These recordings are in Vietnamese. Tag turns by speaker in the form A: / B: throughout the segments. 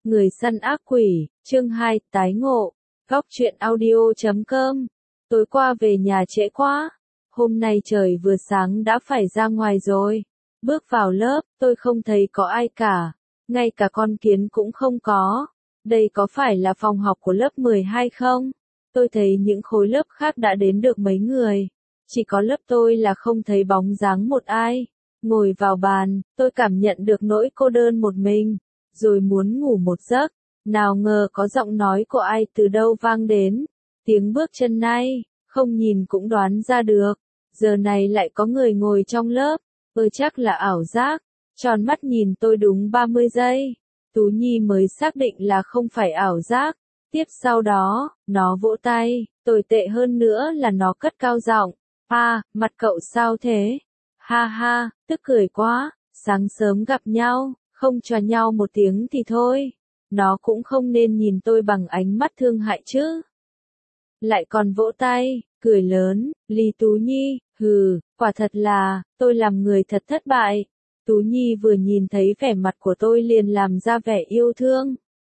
A: Người săn ác quỷ, chương 2, tái ngộ. Góc truyện audio.com. Tối qua về nhà trễ quá. Hôm nay trời vừa sáng đã phải ra ngoài rồi. Bước vào lớp, tôi không thấy có ai cả. Ngay cả con kiến cũng không có. Đây có phải là phòng học của lớp 12 không? Tôi thấy những khối lớp khác đã đến được mấy người. Chỉ có lớp tôi là không thấy bóng dáng một ai. Ngồi vào bàn, tôi cảm nhận được nỗi cô đơn một mình. Rồi muốn ngủ một giấc, nào ngờ có giọng nói của ai từ đâu vang đến. Tiếng bước chân này, không nhìn cũng đoán ra được. Giờ này lại có người ngồi trong lớp, chắc là ảo giác. Tròn mắt nhìn tôi đúng 30 giây. Tú Nhi mới xác định là không phải ảo giác. Tiếp sau đó, nó vỗ tay, tồi tệ hơn nữa là nó cất cao giọng. Mặt cậu sao thế? Ha ha, tức cười quá, sáng sớm gặp nhau, không chào nhau một tiếng thì thôi. Nó cũng không nên nhìn tôi bằng ánh mắt thương hại chứ. Lại còn vỗ tay, cười lớn, Lý Tú Nhi, quả thật là, tôi làm người thật thất bại. Tú Nhi vừa nhìn thấy vẻ mặt của tôi liền làm ra vẻ yêu thương.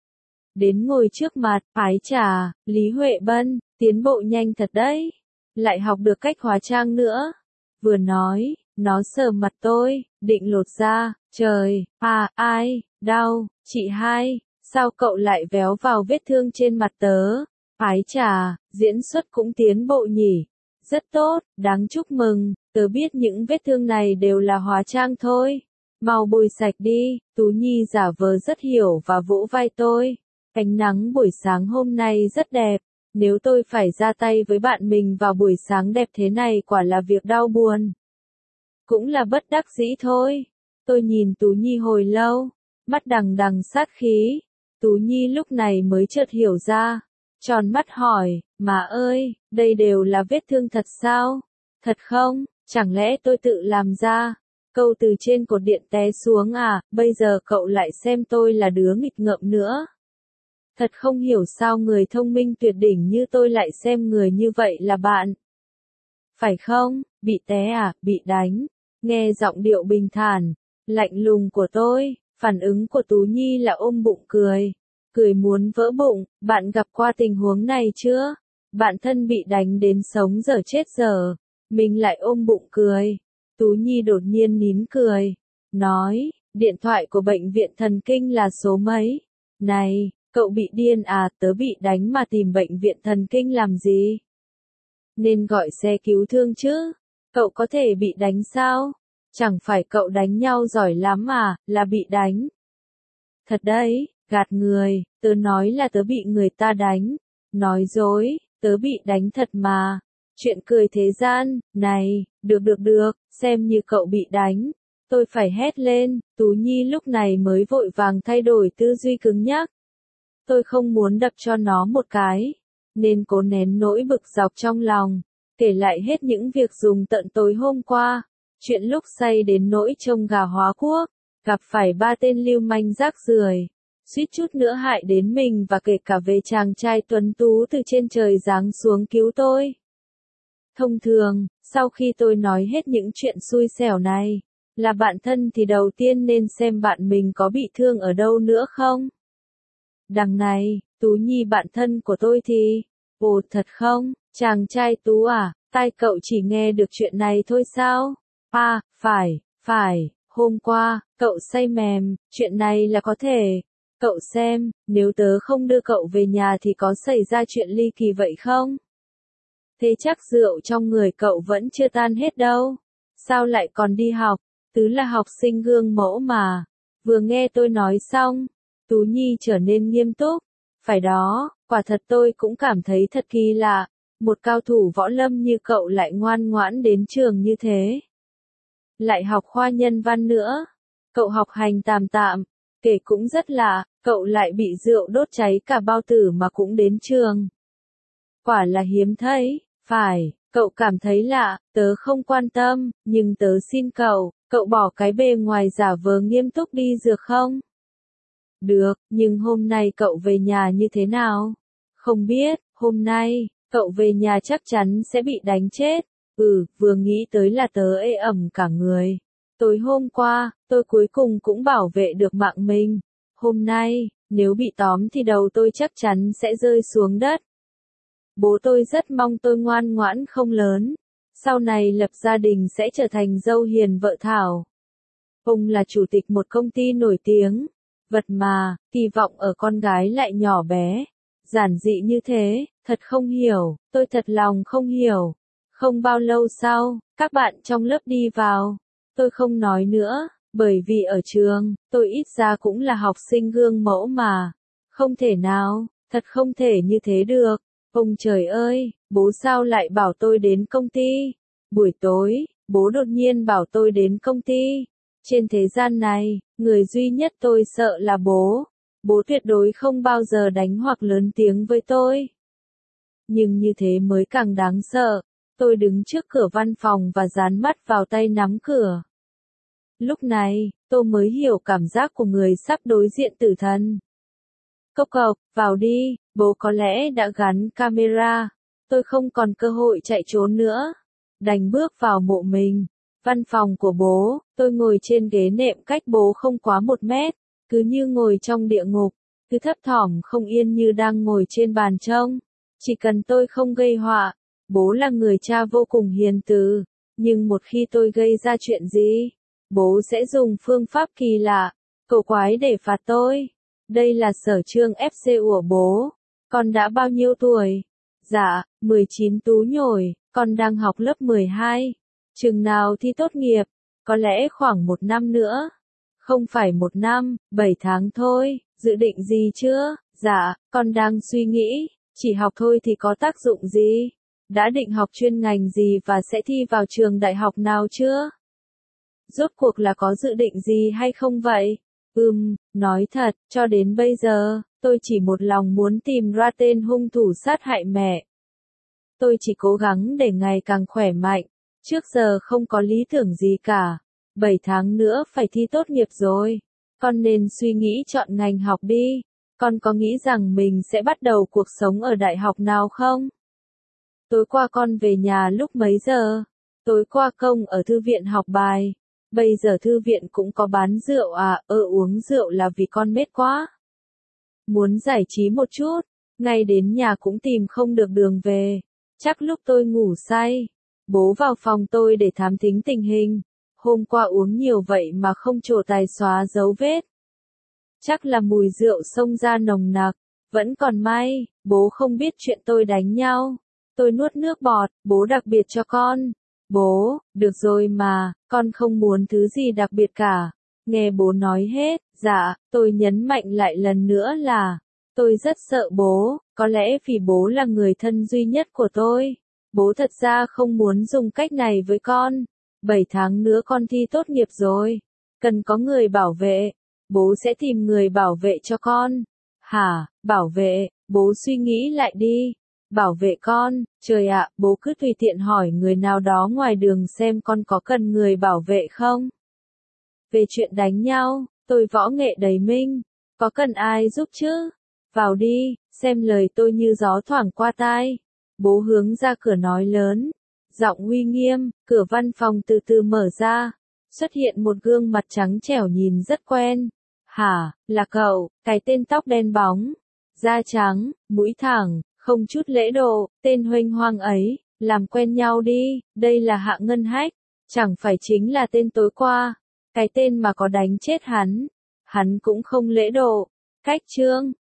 A: Đến ngồi trước mặt, ái chà, Lý Huệ Bân, tiến bộ nhanh thật đấy. Lại học được cách hóa trang nữa. Vừa nói, nó sờ mặt tôi, định lột ra, trời, ai, đau, chị hai, sao cậu lại véo vào vết thương trên mặt tớ? Ái chà, diễn xuất cũng tiến bộ nhỉ. Rất tốt, đáng chúc mừng, tớ biết những vết thương này đều là hóa trang thôi. Mau bôi sạch đi, Tú Nhi giả vờ rất hiểu và vỗ vai tôi. Ánh nắng buổi sáng hôm nay rất đẹp. Nếu tôi phải ra tay với bạn mình vào buổi sáng đẹp thế này quả là việc đau buồn. Cũng là bất đắc dĩ thôi. Tôi nhìn Tú Nhi hồi lâu, mắt đằng đằng sát khí. Tú Nhi lúc này mới chợt hiểu ra. Tròn mắt hỏi, má ơi, đây đều là vết thương thật sao? Thật không? Chẳng lẽ tôi tự làm ra? Câu từ trên cột điện té xuống à, bây giờ cậu lại xem tôi là đứa nghịch ngợm nữa. Thật không hiểu sao người thông minh tuyệt đỉnh như tôi lại xem người như vậy là bạn. Phải không, bị té à, bị đánh. Nghe giọng điệu bình thản, lạnh lùng của tôi, phản ứng của Tú Nhi là ôm bụng cười. Cười muốn vỡ bụng, bạn gặp qua tình huống này chưa? Bạn thân bị đánh đến sống dở chết dở, mình lại ôm bụng cười. Tú Nhi đột nhiên nín cười, nói, điện thoại của bệnh viện thần kinh là số mấy? Này, cậu bị điên à, tớ bị đánh mà tìm bệnh viện thần kinh làm gì? Nên gọi xe cứu thương chứ, cậu có thể bị đánh sao? Chẳng phải cậu đánh nhau giỏi lắm mà, là bị đánh. Thật đấy, gạt người, tớ nói là tớ bị người ta đánh. Nói dối, tớ bị đánh thật mà. Chuyện cười thế gian, này, được, xem như cậu bị đánh. Tôi phải hét lên, Tú Nhi lúc này mới vội vàng thay đổi tư duy cứng nhắc. Tôi không muốn đập cho nó một cái, nên cố nén nỗi bực dọc trong lòng, kể lại hết những việc dùng tận tối hôm qua. Chuyện lúc say đến nỗi trông gà hóa cuốc, gặp phải 3 tên lưu manh rác rưởi, suýt chút nữa hại đến mình và kể cả về chàng trai tuấn tú từ trên trời giáng xuống cứu tôi. Thông thường, sau khi tôi nói hết những chuyện xui xẻo này, là bạn thân thì đầu tiên nên xem bạn mình có bị thương ở đâu nữa không? Đằng này, Tú Nhi bạn thân của tôi thì, ồ thật không, chàng trai Tú à, tai cậu chỉ nghe được chuyện này thôi sao? Phải, hôm qua, cậu say mềm, chuyện này là có thể. Cậu xem, nếu tớ không đưa cậu về nhà thì có xảy ra chuyện ly kỳ vậy không? Thế chắc rượu trong người cậu vẫn chưa tan hết đâu. Sao lại còn đi học? Tớ là học sinh gương mẫu mà. Vừa nghe tôi nói xong, Tú Nhi trở nên nghiêm túc. Phải đó, quả thật tôi cũng cảm thấy thật kỳ lạ. Một cao thủ võ lâm như cậu lại ngoan ngoãn đến trường như thế. Lại học khoa nhân văn nữa. Cậu học hành tạm tạm, kể cũng rất lạ, cậu lại bị rượu đốt cháy cả bao tử mà cũng đến trường. Quả là hiếm thấy, phải, cậu cảm thấy lạ, tớ không quan tâm, nhưng tớ xin cậu bỏ cái bề ngoài giả vờ nghiêm túc đi được không? Được, nhưng hôm nay cậu về nhà như thế nào? Không biết, hôm nay, cậu về nhà chắc chắn sẽ bị đánh chết. Vừa nghĩ tới là tớ ê ẩm cả người. Tối hôm qua, tôi cuối cùng cũng bảo vệ được mạng mình. Hôm nay, Nếu bị tóm thì đầu tôi chắc chắn sẽ rơi xuống đất. Bố tôi rất mong tôi ngoan ngoãn không lớn, sau này lập gia đình sẽ trở thành dâu hiền vợ thảo. Ông là chủ tịch một công ty nổi tiếng, vật mà, kỳ vọng ở con gái lại nhỏ bé, giản dị như thế, thật không hiểu, tôi thật lòng không hiểu. Không bao lâu sau, các bạn trong lớp đi vào, tôi không nói nữa, bởi vì ở trường, tôi ít ra cũng là học sinh gương mẫu mà. Không thể nào, thật không thể như thế được. Ông trời ơi, bố sao lại bảo tôi đến công ty? Buổi tối, bố đột nhiên bảo tôi đến công ty. Trên thế gian này, người duy nhất tôi sợ là bố. Bố tuyệt đối không bao giờ đánh hoặc lớn tiếng với tôi. Nhưng như thế mới càng đáng sợ. Tôi đứng trước cửa văn phòng và dán mắt vào tay nắm cửa. Lúc này, tôi mới hiểu cảm giác của người sắp đối diện tử thần. Cốc cộc, vào đi, bố có lẽ đã gắn camera. Tôi không còn cơ hội chạy trốn nữa. Đành bước vào mộ mình. Văn phòng của bố, tôi ngồi trên ghế nệm cách bố không quá 1 mét. Cứ như ngồi trong địa ngục. Cứ thấp thỏm không yên như đang ngồi trên bàn trông. Chỉ cần tôi không gây họa. Bố là người cha vô cùng hiền từ. Nhưng một khi tôi gây ra chuyện gì, bố sẽ dùng phương pháp kỳ lạ, cổ quái để phạt tôi. Đây là sở trường FC của bố. Con đã bao nhiêu tuổi? Dạ, 19 Tú nhồi, con đang học lớp 12. Chừng nào thi tốt nghiệp? Có lẽ khoảng 1 năm nữa. Không phải 1 năm, 7 tháng thôi, dự định gì chưa? Dạ, con đang suy nghĩ, chỉ học thôi thì có tác dụng gì? Đã định học chuyên ngành gì và sẽ thi vào trường đại học nào chưa? Rốt cuộc là có dự định gì hay không vậy? Nói thật, cho đến bây giờ, tôi chỉ một lòng muốn tìm ra tên hung thủ sát hại mẹ. Tôi chỉ cố gắng để ngày càng khỏe mạnh. Trước giờ không có lý tưởng gì cả. 7 tháng nữa phải thi tốt nghiệp rồi. Con nên suy nghĩ chọn ngành học đi. Con có nghĩ rằng mình sẽ bắt đầu cuộc sống ở đại học nào không? Tối qua con về nhà lúc mấy giờ? Tối qua công ở thư viện học bài. Bây giờ thư viện cũng có bán rượu à? Uống rượu là vì con mệt quá. Muốn giải trí một chút. Ngay đến nhà cũng tìm không được đường về. Chắc lúc tôi ngủ say, bố vào phòng tôi để thám thính tình hình. Hôm qua uống nhiều vậy mà không trổ tài xóa dấu vết. Chắc là mùi rượu xông ra nồng nặc. Vẫn còn may, bố không biết chuyện tôi đánh nhau. Tôi nuốt nước bọt, bố đặc biệt cho con. Bố, được rồi mà, con không muốn thứ gì đặc biệt cả. Nghe bố nói hết, dạ, tôi nhấn mạnh lại lần nữa là, tôi rất sợ bố, có lẽ vì bố là người thân duy nhất của tôi. Bố thật ra không muốn dùng cách này với con. 7 tháng nữa con thi tốt nghiệp rồi. Cần có người bảo vệ. Bố sẽ tìm người bảo vệ cho con. Hả, bảo vệ, bố suy nghĩ lại đi. Bảo vệ con, trời ạ, bố cứ tùy tiện hỏi người nào đó ngoài đường xem con có cần người bảo vệ không. Về chuyện đánh nhau, tôi võ nghệ đầy minh. Có cần ai giúp chứ? Vào đi, xem lời tôi như gió thoảng qua tai. Bố hướng ra cửa nói lớn. Giọng uy nghiêm, cửa văn phòng từ từ mở ra. Xuất hiện một gương mặt trắng trẻo nhìn rất quen. Hả, là cậu, cái tên tóc đen bóng. Da trắng, mũi thẳng, không chút lễ độ, tên huênh hoang ấy, làm quen nhau đi, đây là Hạ Ngân Hách. Chẳng phải chính là tên tối qua. Cái tên mà có đánh chết hắn. Hắn cũng không lễ độ. Cách trương,